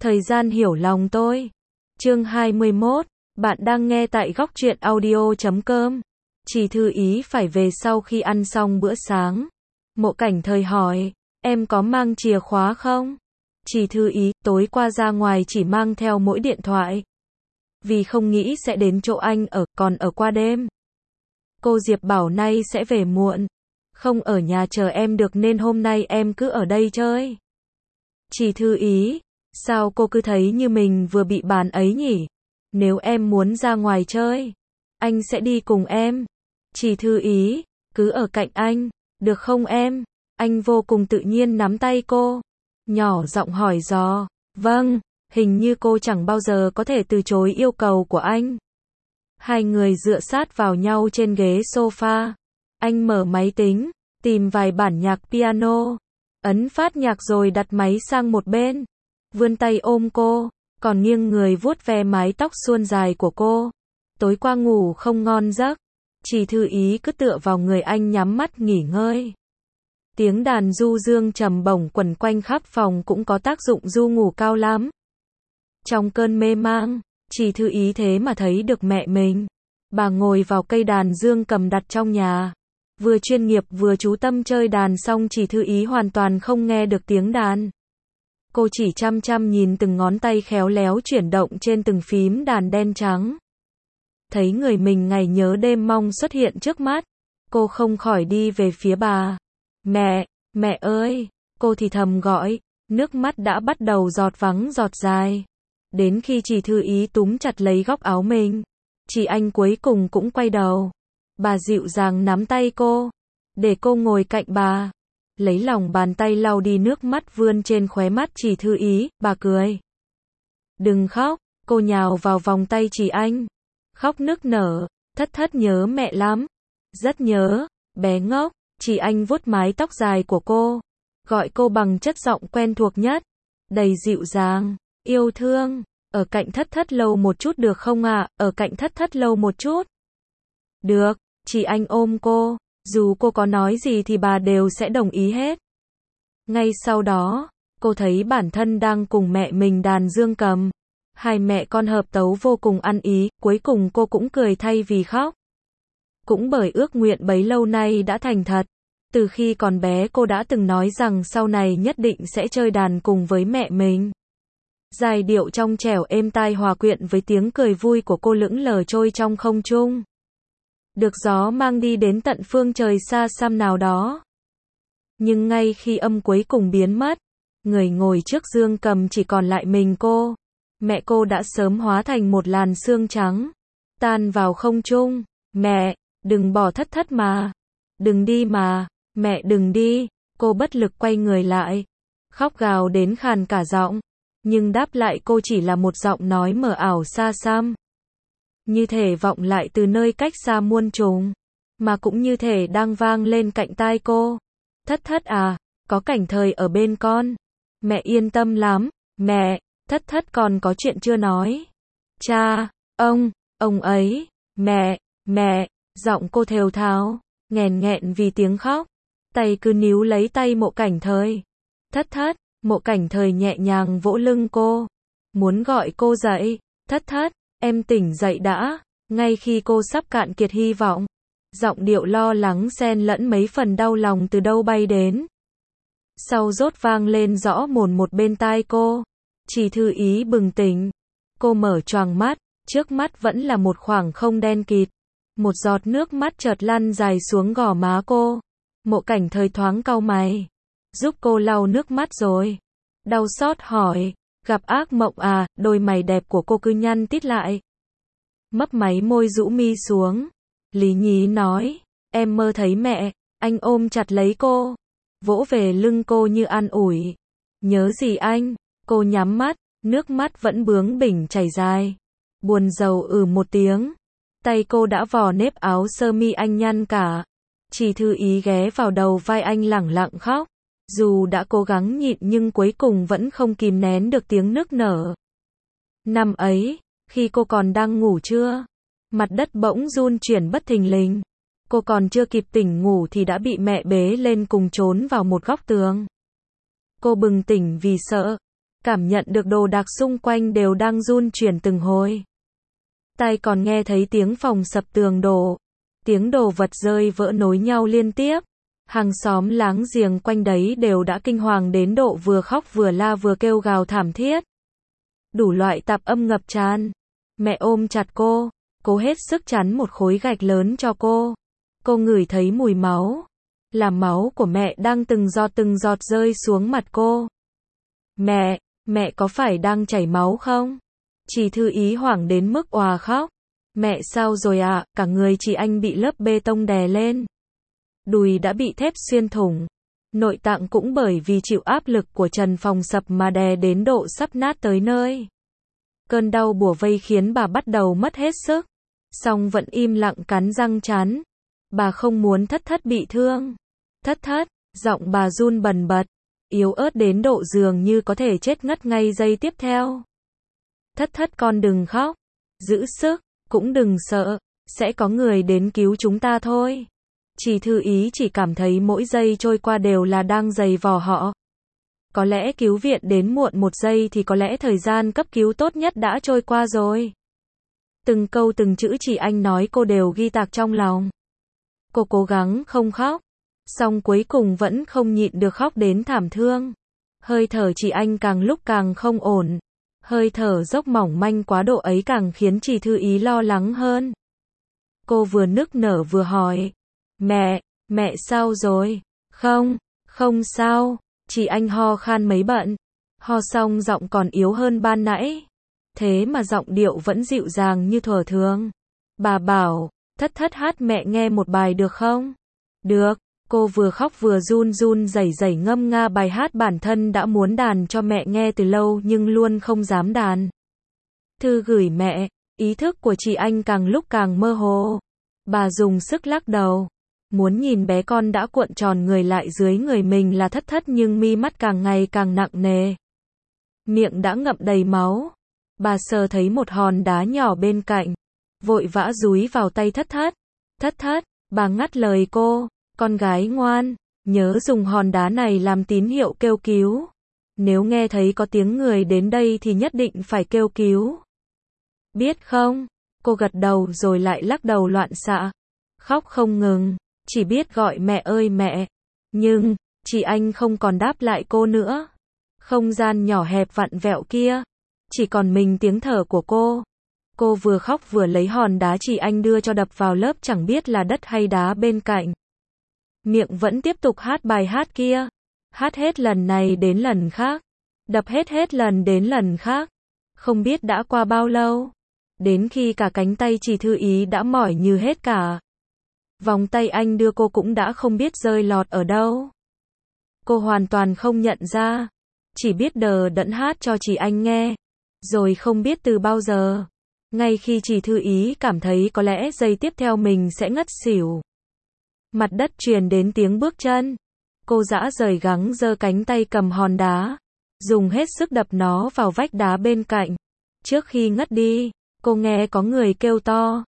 Thời gian hiểu lòng tôi. Chương 21, bạn đang nghe tại góc truyện audio.com. Chỉ Thư Ý phải về sau khi ăn xong bữa sáng. Mộ Cảnh Thời hỏi, em có mang chìa khóa không? Chỉ Thư Ý, tối qua ra ngoài chỉ mang theo mỗi điện thoại. Vì không nghĩ sẽ đến chỗ anh ở, còn ở qua đêm. Cô Diệp bảo nay sẽ về muộn. Không ở nhà chờ em được nên hôm nay em cứ ở đây chơi. Chỉ Thư Ý, sao cô cứ thấy như mình vừa bị bán ấy nhỉ? Nếu em muốn ra ngoài chơi, anh sẽ đi cùng em. Chỉ Thư Ý, cứ ở cạnh anh, được không em? Anh vô cùng tự nhiên nắm tay cô, nhỏ giọng hỏi dò. Vâng, hình như cô chẳng bao giờ có thể từ chối yêu cầu của anh. Hai người dựa sát vào nhau trên ghế sofa. Anh mở máy tính, tìm vài bản nhạc piano, ấn phát nhạc rồi đặt máy sang một bên, vươn tay ôm cô, còn nghiêng người vuốt ve mái tóc suôn dài của cô. Tối qua ngủ không ngon giấc, Chỉ Thư Ý cứ tựa vào người anh nhắm mắt nghỉ ngơi. Tiếng đàn du dương trầm bổng quẩn quanh khắp phòng cũng có tác dụng du ngủ cao lắm. Trong cơn mê mang, Chỉ Thư Ý thế mà thấy được mẹ mình. Bà ngồi vào cây đàn dương cầm đặt trong nhà, vừa chuyên nghiệp vừa chú tâm chơi đàn, xong Chỉ Thư Ý hoàn toàn không nghe được tiếng đàn. Cô chỉ chăm chăm nhìn từng ngón tay khéo léo chuyển động trên từng phím đàn đen trắng. Thấy người mình ngày nhớ đêm mong xuất hiện trước mắt, cô không khỏi đi về phía bà. Mẹ, mẹ ơi, cô thì thầm gọi, nước mắt đã bắt đầu giọt vắng giọt dài. Đến khi Chỉ Thư Ý túm chặt lấy góc áo mình, chị anh cuối cùng cũng quay đầu. Bà dịu dàng nắm tay cô, để cô ngồi cạnh bà, lấy lòng bàn tay lau đi nước mắt vươn trên khóe mắt Chỉ Thư Ý, bà cười. Đừng khóc, cô nhào vào vòng tay chị anh, khóc nức nở, thất thất nhớ mẹ lắm. Rất nhớ, bé ngốc. Chị anh vuốt mái tóc dài của cô, gọi cô bằng chất giọng quen thuộc nhất, đầy dịu dàng, yêu thương. Ở cạnh thất thất lâu một chút được không ạ? Ở cạnh thất thất lâu một chút. Được, chị anh ôm cô, dù cô có nói gì thì bà đều sẽ đồng ý hết. Ngay sau đó, cô thấy bản thân đang cùng mẹ mình đàn dương cầm. Hai mẹ con hợp tấu vô cùng ăn ý, cuối cùng cô cũng cười thay vì khóc. Cũng bởi ước nguyện bấy lâu nay đã thành thật. Từ khi còn bé cô đã từng nói rằng sau này nhất định sẽ chơi đàn cùng với mẹ mình. Giai điệu trong trẻo êm tai hòa quyện với tiếng cười vui của cô lững lờ trôi trong không trung, được gió mang đi đến tận phương trời xa xăm nào đó. Nhưng ngay khi âm cuối cùng biến mất, người ngồi trước dương cầm chỉ còn lại mình cô. Mẹ cô đã sớm hóa thành một làn sương trắng, tan vào không trung. Mẹ, đừng bỏ thất thất mà. Đừng đi mà, mẹ đừng đi. Cô bất lực quay người lại, khóc gào đến khàn cả giọng. Nhưng đáp lại cô chỉ là một giọng nói mờ ảo xa xăm, như thể vọng lại từ nơi cách xa muôn trùng, mà cũng như thể đang vang lên cạnh tai cô. Thất thất à, có Cảnh Thời ở bên con. Mẹ yên tâm lắm. Mẹ, thất thất còn có chuyện chưa nói. Cha, ông ấy, mẹ, giọng cô thều thào, nghẹn nghẹn vì tiếng khóc. Tay cứ níu lấy tay Mộ Cảnh Thời. Thất thất. Mộ Cảnh Thời nhẹ nhàng vỗ lưng cô, muốn gọi cô dậy. Thất thất, em tỉnh dậy đã. Ngay khi cô sắp cạn kiệt hy vọng, giọng điệu lo lắng xen lẫn mấy phần đau lòng từ đâu bay đến. Sau rốt vang lên rõ mồn một bên tai cô. Chỉ Thư Ý bừng tỉnh. Cô mở choàng mắt, trước mắt vẫn là một khoảng không đen kịt. Một giọt nước mắt chợt lăn dài xuống gò má cô. Mộ Cảnh Thời thoáng cau mày, giúp cô lau nước mắt rồi. Đau xót hỏi, gặp ác mộng à? Đôi mày đẹp của cô cứ nhăn tít lại, mấp máy môi rũ mi xuống. Lý nhí nói, em mơ thấy mẹ. Anh ôm chặt lấy cô, vỗ về lưng cô như an ủi. Nhớ gì anh? Cô nhắm mắt, nước mắt vẫn bướng bỉnh chảy dài. Buồn rầu một tiếng. Tay cô đã vò nếp áo sơ mi anh nhăn cả. Chỉ Thư Ý ghé vào đầu vai anh lẳng lặng khóc. Dù đã cố gắng nhịn nhưng cuối cùng vẫn không kìm nén được tiếng nức nở. Năm ấy, khi cô còn đang ngủ trưa, mặt đất bỗng run chuyển bất thình lình. Cô còn chưa kịp tỉnh ngủ thì đã bị mẹ bế lên cùng trốn vào một góc tường. Cô bừng tỉnh vì sợ, cảm nhận được đồ đạc xung quanh đều đang run chuyển từng hồi. Tai còn nghe thấy tiếng phòng sập tường đổ, tiếng đồ vật rơi vỡ nối nhau liên tiếp. Hàng xóm láng giềng quanh đấy đều đã kinh hoàng đến độ vừa khóc vừa la vừa kêu gào thảm thiết. Đủ loại tạp âm ngập tràn. Mẹ ôm chặt cô, cố hết sức chắn một khối gạch lớn cho cô. Cô ngửi thấy mùi máu. Là máu của mẹ đang từng giọt rơi xuống mặt cô. Mẹ có phải đang chảy máu không? Chị Thư Ý hoảng đến mức òa khóc. Mẹ sao rồi ạ? Cả người chị anh bị lớp bê tông đè lên. Đùi đã bị thép xuyên thủng. Nội tạng cũng bởi vì chịu áp lực của trần phòng sập mà đè đến độ sắp nát tới nơi. Cơn đau bủa vây khiến bà bắt đầu mất hết sức. Song vẫn im lặng cắn răng chán. Bà không muốn Thất bị thương. Thất, giọng bà run bần bật, yếu ớt đến độ dường như có thể chết ngất ngay giây tiếp theo. Thất con đừng khóc, giữ sức, cũng đừng sợ, sẽ có người đến cứu chúng ta thôi. Chị Thư Ý chỉ cảm thấy mỗi giây trôi qua đều là đang giày vò họ. Có lẽ cứu viện đến muộn một giây thì có lẽ thời gian cấp cứu tốt nhất đã trôi qua rồi. Từng câu từng chữ chị anh nói cô đều ghi tạc trong lòng. Cô cố gắng không khóc, song cuối cùng vẫn không nhịn được khóc đến thảm thương. Hơi thở chị anh càng lúc càng không ổn. Hơi thở dốc mỏng manh quá độ ấy càng khiến chị Thư Ý lo lắng hơn. Cô vừa nức nở vừa hỏi. Mẹ sao rồi? Không sao. Chị anh ho khan mấy bận. Ho xong giọng còn yếu hơn ban nãy. Thế mà giọng điệu vẫn dịu dàng như thuở thường. Bà bảo, Thất hát mẹ nghe một bài được không? Được. Cô vừa khóc vừa run rẩy ngâm nga bài hát bản thân đã muốn đàn cho mẹ nghe từ lâu nhưng luôn không dám đàn. Thư gửi mẹ, ý thức của chị anh càng lúc càng mơ hồ. Bà dùng sức lắc đầu, muốn nhìn bé con đã cuộn tròn người lại dưới người mình là Thất nhưng mi mắt càng ngày càng nặng nề. Miệng đã ngậm đầy máu. Bà sờ thấy một hòn đá nhỏ bên cạnh, vội vã dúi vào tay Thất. Thất, bà ngắt lời cô. Con gái ngoan, nhớ dùng hòn đá này làm tín hiệu kêu cứu. Nếu nghe thấy có tiếng người đến đây thì nhất định phải kêu cứu. Biết không? Cô gật đầu rồi lại lắc đầu loạn xạ. Khóc không ngừng, chỉ biết gọi mẹ ơi mẹ. Nhưng, chị anh không còn đáp lại cô nữa. Không gian nhỏ hẹp vặn vẹo kia, chỉ còn mình tiếng thở của cô. Cô vừa khóc vừa lấy hòn đá chị anh đưa cho đập vào lớp chẳng biết là đất hay đá bên cạnh. Miệng vẫn tiếp tục hát bài hát kia. Hát hết lần này đến lần khác. Đập hết lần đến lần khác. Không biết đã qua bao lâu. Đến khi cả cánh tay chị Thư Ý đã mỏi như hết cả. Vòng tay anh đưa cô cũng đã không biết rơi lọt ở đâu. Cô hoàn toàn không nhận ra. Chỉ biết đờ đẫn hát cho chị anh nghe. Rồi không biết từ bao giờ. Ngay khi chị Thư Ý cảm thấy có lẽ giây tiếp theo mình sẽ ngất xỉu. Mặt đất truyền đến tiếng bước chân. Cô dã rời gắng giơ cánh tay cầm hòn đá. Dùng hết sức đập nó vào vách đá bên cạnh. Trước khi ngất đi, cô nghe có người kêu to.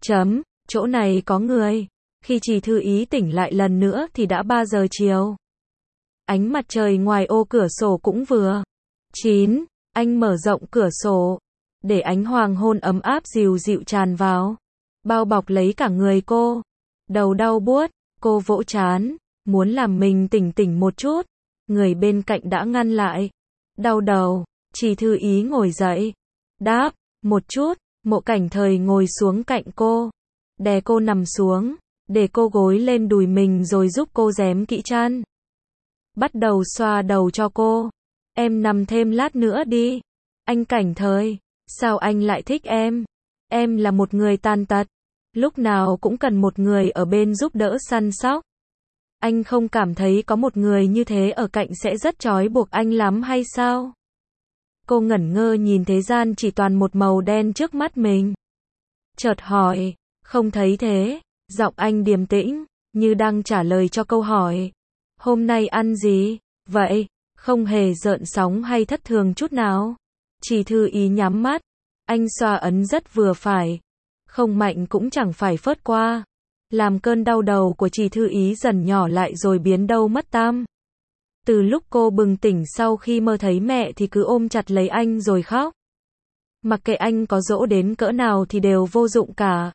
Chỗ này có người. Khi chị Thư Ý tỉnh lại lần nữa thì đã 3 giờ chiều. Ánh mặt trời ngoài ô cửa sổ cũng vừa chín. Anh mở rộng cửa sổ, để ánh hoàng hôn ấm áp dịu dịu tràn vào. Bao bọc lấy cả người cô. Đầu đau buốt, cô vỗ trán, muốn làm mình tỉnh một chút. Người bên cạnh đã ngăn lại. Đau đầu, chị Thư Ý ngồi dậy. Đáp, một chút, Mộ Cảnh Thời ngồi xuống cạnh cô. Đè cô nằm xuống, để cô gối lên đùi mình rồi giúp cô rém kỹ chăn. Bắt đầu xoa đầu cho cô. Em nằm thêm lát nữa đi. Anh Cảnh Thời, sao anh lại thích em? Em là một người tàn tật. Lúc nào cũng cần một người ở bên giúp đỡ săn sóc. Anh không cảm thấy có một người như thế ở cạnh sẽ rất trói buộc anh lắm hay sao? Cô ngẩn ngơ nhìn thế gian chỉ toàn một màu đen trước mắt mình. Chợt hỏi, không thấy thế, giọng anh điềm tĩnh, như đang trả lời cho câu hỏi. Hôm nay ăn gì? Vậy, không hề gợn sóng hay thất thường chút nào. Chị Thư Ý nhắm mắt, anh xoa ấn rất vừa phải. Không mạnh cũng chẳng phải phớt qua. Làm cơn đau đầu của chị Thư Ý dần nhỏ lại rồi biến đâu mất tăm. Từ lúc cô bừng tỉnh sau khi mơ thấy mẹ thì cứ ôm chặt lấy anh rồi khóc. Mặc kệ anh có dỗ đến cỡ nào thì đều vô dụng cả.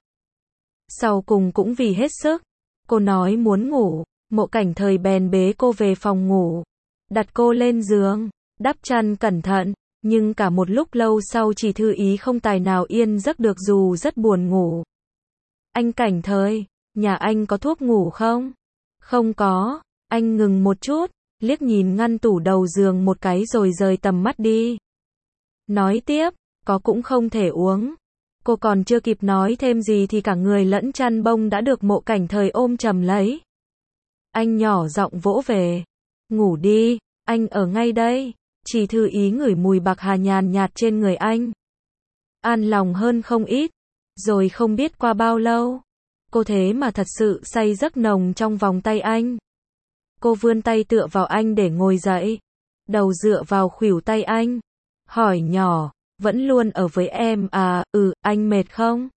Sau cùng cũng vì hết sức, cô nói muốn ngủ, Mộ Cảnh Thời bèn bế cô về phòng ngủ, đặt cô lên giường, đắp chăn cẩn thận, nhưng cả một lúc lâu sau Chỉ Thư Ý không tài nào yên giấc được dù rất buồn ngủ. Anh Cảnh Thời, nhà anh có thuốc ngủ không? Không có, anh ngừng một chút, liếc nhìn ngăn tủ đầu giường một cái rồi rời tầm mắt đi. Nói tiếp, có cũng không thể uống. Cô còn chưa kịp nói thêm gì thì cả người lẫn chăn bông đã được Mộ Cảnh Thời ôm chầm lấy. Anh nhỏ giọng vỗ về. Ngủ đi, anh ở ngay đây. Chỉ Thư Ý ngửi mùi bạc hà nhàn nhạt trên người anh. An lòng hơn không ít. Rồi không biết qua bao lâu, cô thế mà thật sự say giấc nồng trong vòng tay anh. Cô vươn tay tựa vào anh để ngồi dậy, đầu dựa vào khuỷu tay anh, hỏi nhỏ, vẫn luôn ở với em à? Anh mệt không?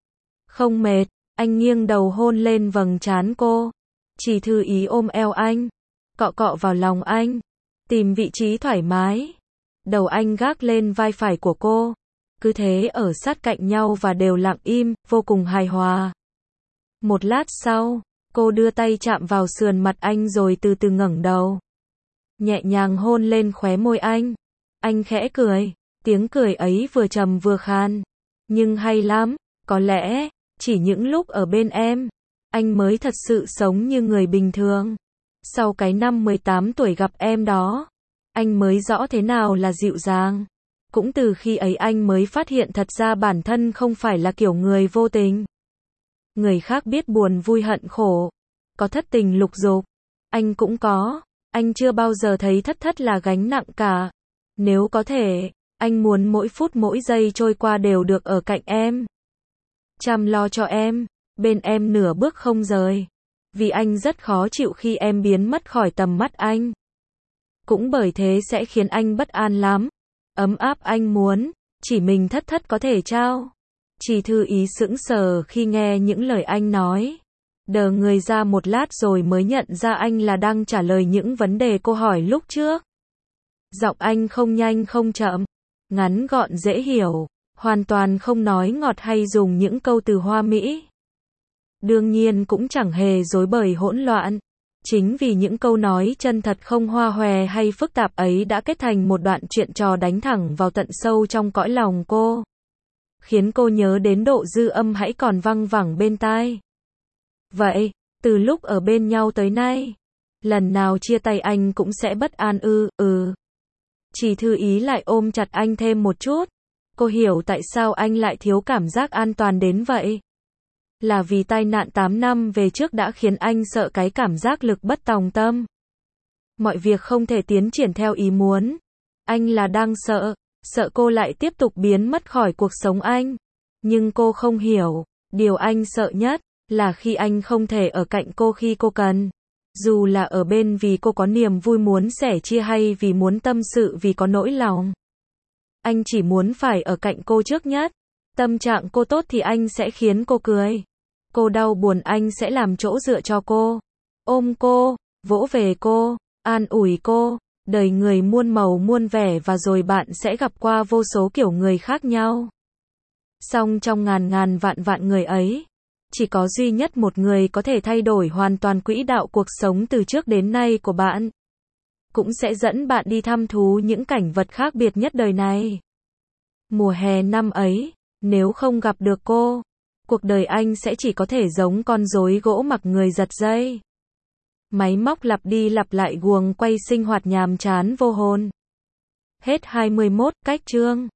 Không mệt, anh nghiêng đầu hôn lên vầng trán cô. Chỉ Thư Ý ôm eo anh, cọ cọ vào lòng anh, tìm vị trí thoải mái. Đầu anh gác lên vai phải của cô, cứ thế ở sát cạnh nhau và đều lặng im, vô cùng hài hòa. Một lát sau, cô đưa tay chạm vào sườn mặt anh rồi từ từ ngẩng đầu, nhẹ nhàng hôn lên khóe môi anh. Anh khẽ cười, tiếng cười ấy vừa trầm vừa khan, nhưng hay lắm. Có lẽ, chỉ những lúc ở bên em, anh mới thật sự sống như người bình thường. Sau cái năm 18 tuổi gặp em đó, anh mới rõ thế nào là dịu dàng. Cũng từ khi ấy anh mới phát hiện thật ra bản thân không phải là kiểu người vô tình. Người khác biết buồn vui hận khổ, có thất tình lục dục, anh cũng có. Anh chưa bao giờ thấy thất thất là gánh nặng cả. Nếu có thể, anh muốn mỗi phút mỗi giây trôi qua đều được ở cạnh em, chăm lo cho em, bên em nửa bước không rời. Vì anh rất khó chịu khi em biến mất khỏi tầm mắt anh. Cũng bởi thế sẽ khiến anh bất an lắm. Ấm áp anh muốn, chỉ mình thất thất có thể trao. Chỉ Thư Ý sững sờ khi nghe những lời anh nói. Đờ người ra một lát rồi mới nhận ra anh là đang trả lời những vấn đề cô hỏi lúc trước. Giọng anh không nhanh không chậm, ngắn gọn dễ hiểu, hoàn toàn không nói ngọt hay dùng những câu từ hoa mỹ. Đương nhiên cũng chẳng hề rối bời hỗn loạn. Chính vì những câu nói chân thật không hoa hòe hay phức tạp ấy đã kết thành một đoạn chuyện trò đánh thẳng vào tận sâu trong cõi lòng cô, khiến cô nhớ đến độ dư âm hãy còn văng vẳng bên tai. Vậy, từ lúc ở bên nhau tới nay, lần nào chia tay anh cũng sẽ bất an ư? Chỉ Thư Ý lại ôm chặt anh thêm một chút. Cô hiểu tại sao anh lại thiếu cảm giác an toàn đến vậy. Là vì tai nạn 8 năm về trước đã khiến anh sợ cái cảm giác lực bất tòng tâm. Mọi việc không thể tiến triển theo ý muốn. Anh là đang sợ cô lại tiếp tục biến mất khỏi cuộc sống anh. Nhưng cô không hiểu, điều anh sợ nhất là khi anh không thể ở cạnh cô khi cô cần. Dù là ở bên vì cô có niềm vui muốn sẻ chia hay vì muốn tâm sự vì có nỗi lòng. Anh chỉ muốn phải ở cạnh cô trước nhất. Tâm trạng cô tốt thì anh sẽ khiến cô cười. Cô đau buồn anh sẽ làm chỗ dựa cho cô. Ôm cô, vỗ về cô, an ủi cô. Đời người muôn màu muôn vẻ và rồi bạn sẽ gặp qua vô số kiểu người khác nhau. Song trong ngàn ngàn vạn vạn người ấy, chỉ có duy nhất một người có thể thay đổi hoàn toàn quỹ đạo cuộc sống từ trước đến nay của bạn. Cũng sẽ dẫn bạn đi thăm thú những cảnh vật khác biệt nhất đời này. Mùa hè năm ấy, nếu không gặp được cô, cuộc đời anh sẽ chỉ có thể giống con rối gỗ mặc người giật dây. Máy móc lặp đi lặp lại guồng quay sinh hoạt nhàm chán vô hồn. Hết 21 cách chương.